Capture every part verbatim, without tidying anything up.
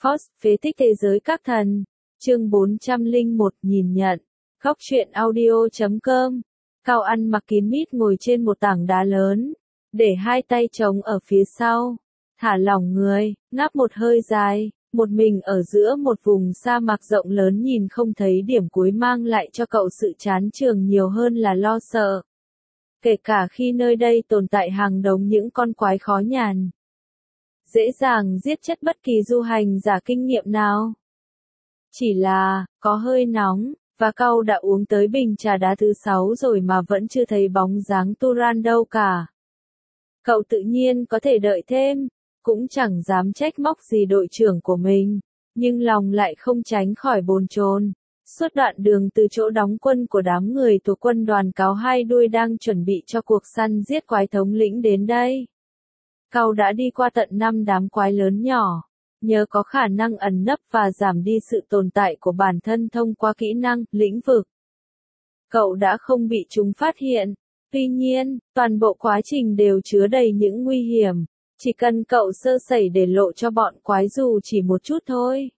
Host, phế tích thế giới các thần. Chương bốn trăm lẻ một nhìn nhận. Góc truyện audio chấm com. Cao ăn mặc kín mít ngồi trên một tảng đá lớn, để hai tay trống ở phía sau, thả lỏng người, ngáp một hơi dài, một mình ở giữa một vùng sa mạc rộng lớn nhìn không thấy điểm cuối mang lại cho cậu sự chán chường nhiều hơn là lo sợ. Kể cả khi nơi đây tồn tại hàng đống những con quái khó nhằn, dễ dàng giết chết bất kỳ du hành giả kinh nghiệm nào. Chỉ là, có hơi nóng, và cậu đã uống tới bình trà đá thứ sáu rồi mà vẫn chưa thấy bóng dáng Turan đâu cả. Cậu tự nhiên có thể đợi thêm, cũng chẳng dám trách móc gì đội trưởng của mình, nhưng lòng lại không tránh khỏi bồn chồn. Suốt đoạn đường từ chỗ đóng quân của đám người thuộc quân đoàn cáo hai đuôi đang chuẩn bị cho cuộc săn giết quái thống lĩnh đến đây, cậu đã đi qua tận năm đám quái lớn nhỏ. Nhờ có khả năng ẩn nấp và giảm đi sự tồn tại của bản thân thông qua kỹ năng, lĩnh vực, cậu đã không bị chúng phát hiện. Tuy nhiên, toàn bộ quá trình đều chứa đầy những nguy hiểm, chỉ cần cậu sơ sẩy để lộ cho bọn quái dù chỉ một chút thôi,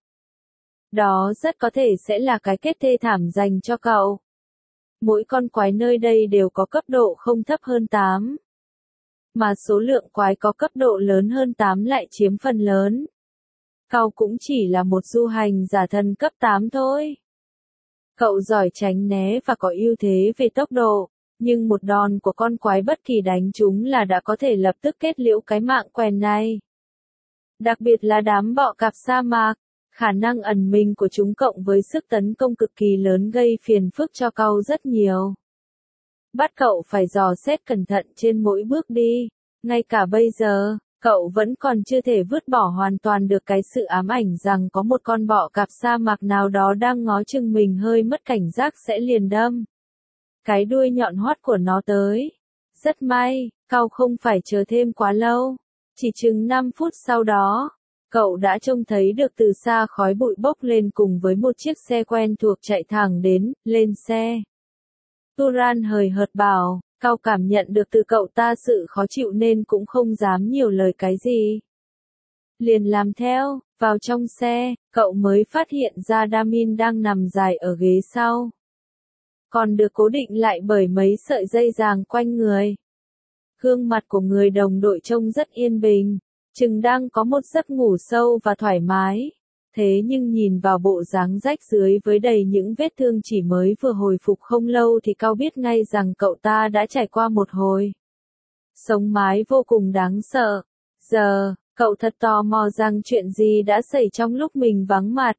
đó rất có thể sẽ là cái kết thê thảm dành cho cậu. Mỗi con quái nơi đây đều có cấp độ không thấp hơn tám, mà số lượng quái có cấp độ lớn hơn tám lại chiếm phần lớn. Cậu cũng chỉ là một du hành giả thần cấp tám thôi. Cậu giỏi tránh né và có ưu thế về tốc độ, nhưng một đòn của con quái bất kỳ đánh chúng là đã có thể lập tức kết liễu cái mạng quèn này. Đặc biệt là đám bọ cạp sa mạc, khả năng ẩn mình của chúng cộng với sức tấn công cực kỳ lớn gây phiền phức cho cậu rất nhiều. Bắt cậu phải dò xét cẩn thận trên mỗi bước đi. Ngay cả bây giờ, cậu vẫn còn chưa thể vứt bỏ hoàn toàn được cái sự ám ảnh rằng có một con bọ cạp sa mạc nào đó đang ngó chừng mình hơi mất cảnh giác sẽ liền đâm cái đuôi nhọn hoắt của nó tới. Rất may, cậu không phải chờ thêm quá lâu. Chỉ chừng năm phút sau đó, cậu đã trông thấy được từ xa khói bụi bốc lên cùng với một chiếc xe quen thuộc chạy thẳng đến. Lên xe, Turan hời hợt bảo. Cậu cảm nhận được từ cậu ta sự khó chịu nên cũng không dám nhiều lời cái gì. Liền làm theo. Vào trong xe, cậu mới phát hiện ra Damin đang nằm dài ở ghế sau, còn được cố định lại bởi mấy sợi dây ràng quanh người. Gương mặt của người đồng đội trông rất yên bình, chừng đang có một giấc ngủ sâu và thoải mái. Thế nhưng nhìn vào bộ dáng rách rưới với đầy những vết thương chỉ mới vừa hồi phục không lâu thì cậu biết ngay rằng cậu ta đã trải qua một hồi sống mái vô cùng đáng sợ. Giờ, cậu thật tò mò rằng chuyện gì đã xảy trong lúc mình vắng mặt.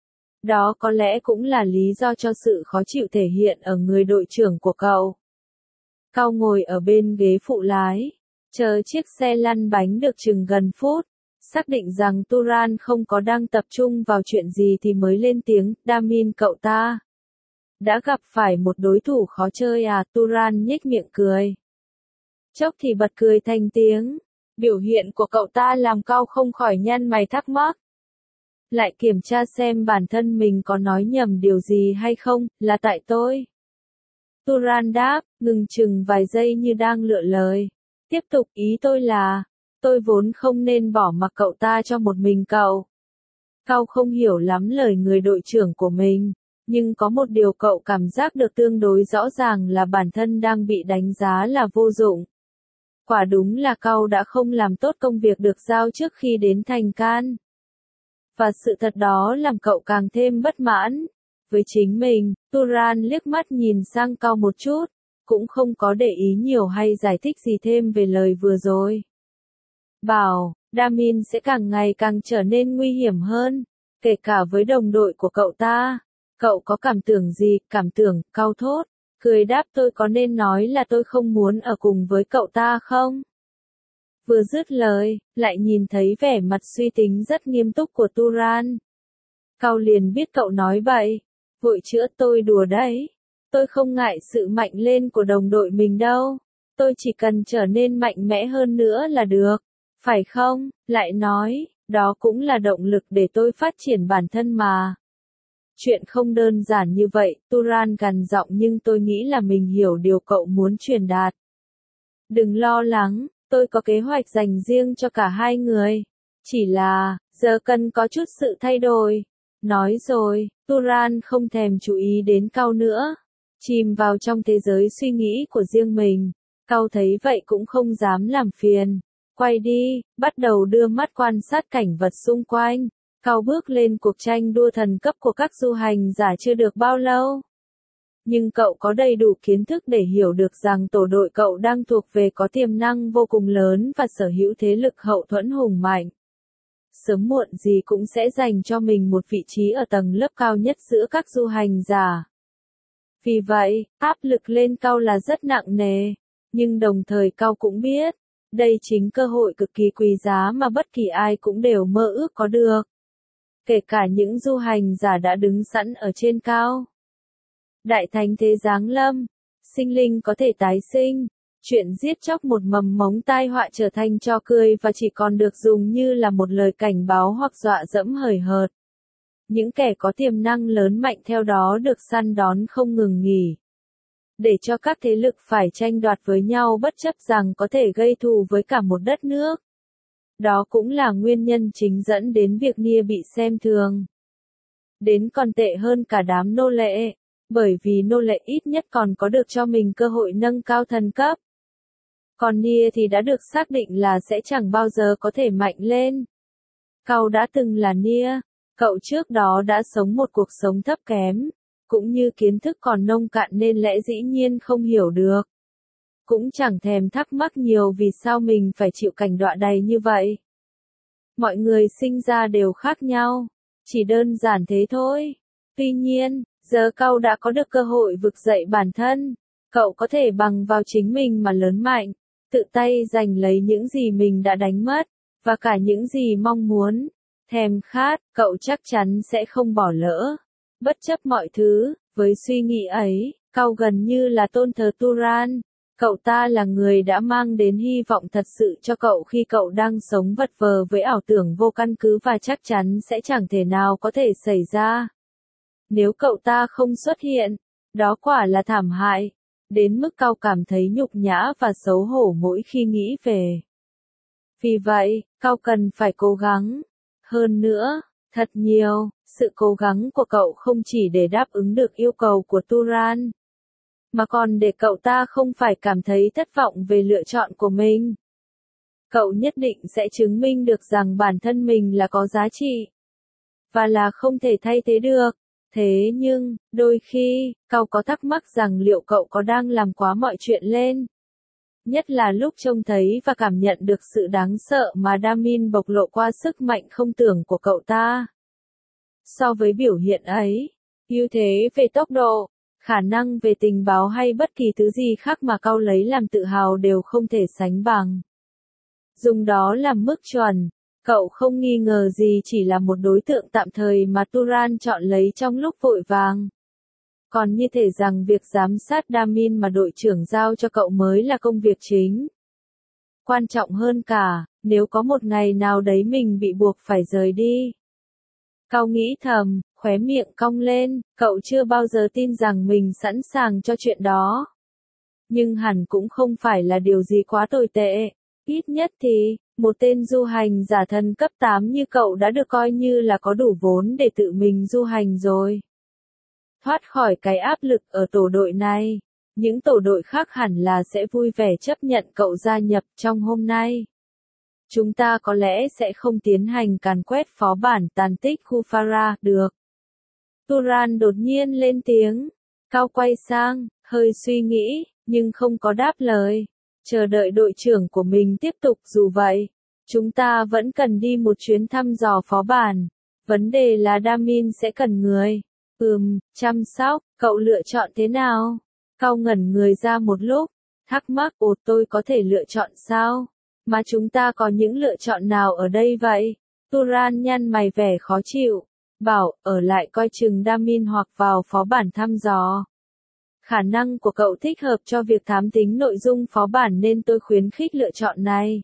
Đó có lẽ cũng là lý do cho sự khó chịu thể hiện ở người đội trưởng của cậu. Cậu ngồi ở bên ghế phụ lái, chờ chiếc xe lăn bánh được chừng gần phút. Xác định rằng Turan không có đang tập trung vào chuyện gì thì mới lên tiếng. Damin, cậu ta đã gặp phải một đối thủ khó chơi à? Turan nhếch miệng cười. Chốc thì bật cười thành tiếng. Biểu hiện của cậu ta làm cậu không khỏi nhăn mày thắc mắc. Lại kiểm tra xem bản thân mình có nói nhầm điều gì hay không. Là tại tôi. Turan đáp, ngừng chừng vài giây như đang lựa lời. Tiếp tục, ý tôi là, tôi vốn không nên bỏ mặc cậu ta cho một mình cậu. Cậu không hiểu lắm lời người đội trưởng của mình, nhưng có một điều cậu cảm giác được tương đối rõ ràng là bản thân đang bị đánh giá là vô dụng. Quả đúng là cậu đã không làm tốt công việc được giao trước khi đến thành can. Và sự thật đó làm cậu càng thêm bất mãn với chính mình. Turan liếc mắt nhìn sang cậu một chút, cũng không có để ý nhiều hay giải thích gì thêm về lời vừa rồi. Bảo, Damin sẽ càng ngày càng trở nên nguy hiểm hơn, kể cả với đồng đội của cậu ta. Cậu có cảm tưởng gì? Cảm tưởng, cau thốt, cười đáp, tôi có nên nói là tôi không muốn ở cùng với cậu ta không? Vừa dứt lời, lại nhìn thấy vẻ mặt suy tính rất nghiêm túc của Turan. Cậu liền biết cậu nói bậy, vội chữa, tôi đùa đấy. Tôi không ngại sự mạnh lên của đồng đội mình đâu. Tôi chỉ cần trở nên mạnh mẽ hơn nữa là được. Phải không? Lại nói, đó cũng là động lực để tôi phát triển bản thân mà. Chuyện không đơn giản như vậy, Turan gằn giọng, nhưng tôi nghĩ là mình hiểu điều cậu muốn truyền đạt. Đừng lo lắng, tôi có kế hoạch dành riêng cho cả hai người. Chỉ là, giờ cần có chút sự thay đổi. Nói rồi, Turan không thèm chú ý đến Cao nữa. Chìm vào trong thế giới suy nghĩ của riêng mình. Cao thấy vậy cũng không dám làm phiền. Quay đi, bắt đầu đưa mắt quan sát cảnh vật xung quanh. Cao bước lên cuộc tranh đua thần cấp của các du hành giả chưa được bao lâu. Nhưng cậu có đầy đủ kiến thức để hiểu được rằng tổ đội cậu đang thuộc về có tiềm năng vô cùng lớn và sở hữu thế lực hậu thuẫn hùng mạnh. Sớm muộn gì cũng sẽ dành cho mình một vị trí ở tầng lớp cao nhất giữa các du hành giả. Vì vậy, áp lực lên Cao là rất nặng nề. Nhưng đồng thời Cao cũng biết, đây chính cơ hội cực kỳ quý giá mà bất kỳ ai cũng đều mơ ước có được. Kể cả những du hành giả đã đứng sẵn ở trên cao. Đại thánh thế giáng lâm, sinh linh có thể tái sinh, chuyện giết chóc một mầm mống tai họa trở thành trò cười và chỉ còn được dùng như là một lời cảnh báo hoặc dọa dẫm hời hợt. Những kẻ có tiềm năng lớn mạnh theo đó được săn đón không ngừng nghỉ. Để cho các thế lực phải tranh đoạt với nhau bất chấp rằng có thể gây thù với cả một đất nước. Đó cũng là nguyên nhân chính dẫn đến việc Nia bị xem thường. Đến còn tệ hơn cả đám nô lệ, bởi vì nô lệ ít nhất còn có được cho mình cơ hội nâng cao thần cấp. Còn Nia thì đã được xác định là sẽ chẳng bao giờ có thể mạnh lên. Cao đã từng là Nia, cậu trước đó đã sống một cuộc sống thấp kém, cũng như kiến thức còn nông cạn nên lẽ dĩ nhiên không hiểu được. Cũng chẳng thèm thắc mắc nhiều vì sao mình phải chịu cảnh đọa đầy như vậy. Mọi người sinh ra đều khác nhau, chỉ đơn giản thế thôi. Tuy nhiên, giờ Cao đã có được cơ hội vực dậy bản thân, cậu có thể bằng vào chính mình mà lớn mạnh, tự tay giành lấy những gì mình đã đánh mất, và cả những gì mong muốn, thèm khát, cậu chắc chắn sẽ không bỏ lỡ. Bất chấp mọi thứ, với suy nghĩ ấy, Cao gần như là tôn thờ Turan. Cậu ta là người đã mang đến hy vọng thật sự cho cậu khi cậu đang sống vật vờ với ảo tưởng vô căn cứ và chắc chắn sẽ chẳng thể nào có thể xảy ra. Nếu cậu ta không xuất hiện, đó quả là thảm hại, đến mức Cao cảm thấy nhục nhã và xấu hổ mỗi khi nghĩ về. Vì vậy, Cao cần phải cố gắng. Hơn nữa, thật nhiều, sự cố gắng của cậu không chỉ để đáp ứng được yêu cầu của Turan, mà còn để cậu ta không phải cảm thấy thất vọng về lựa chọn của mình. Cậu nhất định sẽ chứng minh được rằng bản thân mình là có giá trị, và là không thể thay thế được. Thế nhưng, đôi khi, Cao có thắc mắc rằng liệu cậu có đang làm quá mọi chuyện lên. Nhất là lúc trông thấy và cảm nhận được sự đáng sợ mà Damin bộc lộ qua sức mạnh không tưởng của cậu ta. So với biểu hiện ấy, ưu thế về tốc độ, khả năng về tình báo hay bất kỳ thứ gì khác mà Cao lấy làm tự hào đều không thể sánh bằng. Dùng đó làm mức chuẩn, cậu không nghi ngờ gì chỉ là một đối tượng tạm thời mà Turan chọn lấy trong lúc vội vàng. Còn như thể rằng việc giám sát Damin mà đội trưởng giao cho cậu mới là công việc chính. Quan trọng hơn cả, nếu có một ngày nào đấy mình bị buộc phải rời đi. Cao nghĩ thầm, khóe miệng cong lên, cậu chưa bao giờ tin rằng mình sẵn sàng cho chuyện đó. Nhưng hẳn cũng không phải là điều gì quá tồi tệ. Ít nhất thì, một tên du hành giả thần cấp tám như cậu đã được coi như là có đủ vốn để tự mình du hành rồi. Thoát khỏi cái áp lực ở tổ đội này, những tổ đội khác hẳn là sẽ vui vẻ chấp nhận cậu gia nhập trong hôm nay. Chúng ta có lẽ sẽ không tiến hành càn quét phó bản tàn tích Khufara được. Turan đột nhiên lên tiếng. Cao quay sang, hơi suy nghĩ, nhưng không có đáp lời. Chờ đợi đội trưởng của mình tiếp tục. Dù vậy, chúng ta vẫn cần đi một chuyến thăm dò phó bản. Vấn đề là Damin sẽ cần người. Ừm, chăm sóc, cậu lựa chọn thế nào? Cao ngẩn người ra một lúc, thắc mắc, ồ tôi có thể lựa chọn sao? Mà chúng ta có những lựa chọn nào ở đây vậy? Turan nhăn mày vẻ khó chịu, bảo, ở lại coi chừng Damin hoặc vào phó bản thăm dò. Khả năng của cậu thích hợp cho việc thám tính nội dung phó bản nên tôi khuyến khích lựa chọn này.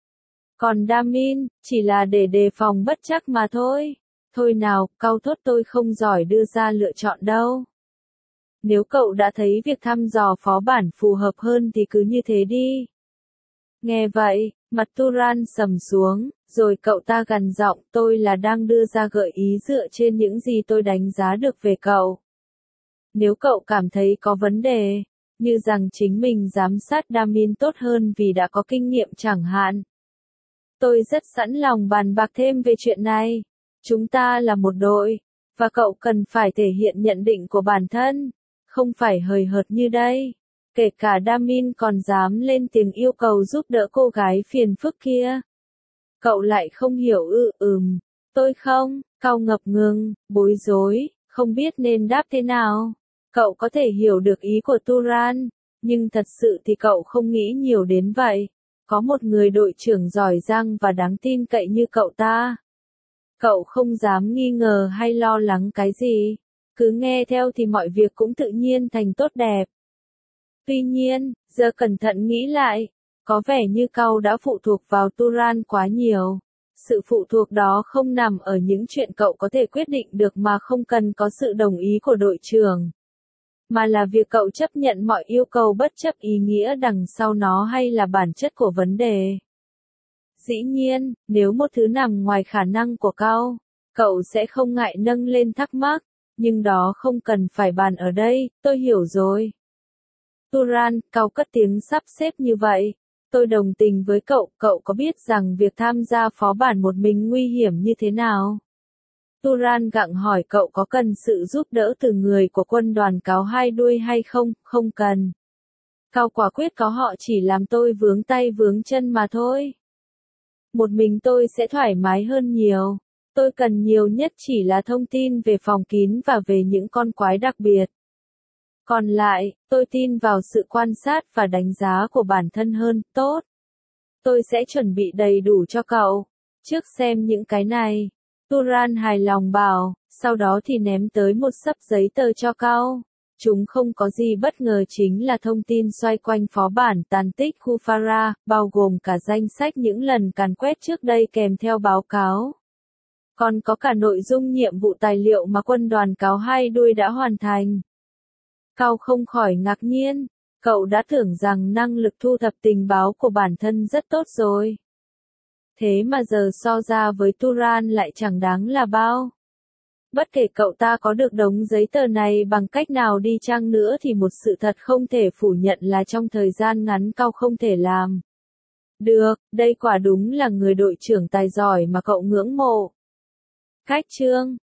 Còn Damin, chỉ là để đề phòng bất trắc mà thôi. Thôi nào, Cao thốt tôi không giỏi đưa ra lựa chọn đâu. Nếu cậu đã thấy việc thăm dò phó bản phù hợp hơn thì cứ như thế đi. Nghe vậy, mặt Turan sầm xuống, Rồi cậu ta gằn giọng, tôi là đang đưa ra gợi ý dựa trên những gì tôi đánh giá được về cậu. Nếu cậu cảm thấy có vấn đề, như rằng chính mình giám sát Damin tốt hơn vì đã có kinh nghiệm chẳng hạn. Tôi rất sẵn lòng bàn bạc thêm về chuyện này. Chúng ta là một đội, và cậu cần phải thể hiện nhận định của bản thân, không phải hời hợt như đây. Kể cả Damin còn dám lên tiếng yêu cầu giúp đỡ cô gái phiền phức kia. Cậu lại không hiểu ư ừm, tôi không, Cao ngập ngừng, bối rối, không biết nên đáp thế nào. Cậu có thể hiểu được ý của Turan, nhưng thật sự thì cậu không nghĩ nhiều đến vậy. Có một người đội trưởng giỏi giang và đáng tin cậy như cậu ta. Cậu không dám nghi ngờ hay lo lắng cái gì. Cứ nghe theo thì mọi việc cũng tự nhiên thành tốt đẹp. Tuy nhiên, giờ cẩn thận nghĩ lại, có vẻ như cậu đã phụ thuộc vào Turan quá nhiều. Sự phụ thuộc đó không nằm ở những chuyện cậu có thể quyết định được mà không cần có sự đồng ý của đội trưởng. Mà là việc cậu chấp nhận mọi yêu cầu bất chấp ý nghĩa đằng sau nó hay là bản chất của vấn đề. Dĩ nhiên, nếu một thứ nằm ngoài khả năng của cậu, cậu sẽ không ngại nâng lên thắc mắc, nhưng đó không cần phải bàn ở đây, tôi hiểu rồi. Turan, cậu cất tiếng sắp xếp như vậy. Tôi đồng tình với cậu, cậu có biết rằng việc tham gia phó bản một mình nguy hiểm như thế nào? Turan gặng hỏi cậu có cần sự giúp đỡ từ người của quân đoàn cáo hai đuôi hay không, không cần. Cậu quả quyết có họ chỉ làm tôi vướng tay vướng chân mà thôi. Một mình tôi sẽ thoải mái hơn nhiều. Tôi cần nhiều nhất chỉ là thông tin về phòng kín và về những con quái đặc biệt. Còn lại, tôi tin vào sự quan sát và đánh giá của bản thân hơn, tốt. Tôi sẽ chuẩn bị đầy đủ cho cậu. Trước xem những cái này. Turan hài lòng bảo, sau đó thì ném tới một xấp giấy tờ cho cậu. Chúng không có gì bất ngờ chính là thông tin xoay quanh phó bản tàn tích Khufara, bao gồm cả danh sách những lần càn quét trước đây kèm theo báo cáo. Còn có cả nội dung nhiệm vụ tài liệu mà quân đoàn cáo hai đuôi đã hoàn thành. Cậu không khỏi ngạc nhiên, cậu đã tưởng rằng năng lực thu thập tình báo của bản thân rất tốt rồi. Thế mà giờ so ra với Turan lại chẳng đáng là bao. Bất kể cậu ta có được đống giấy tờ này bằng cách nào đi chăng nữa thì một sự thật không thể phủ nhận là trong thời gian ngắn cậu không thể làm. Được, đây quả đúng là người đội trưởng tài giỏi mà cậu ngưỡng mộ. Cách chương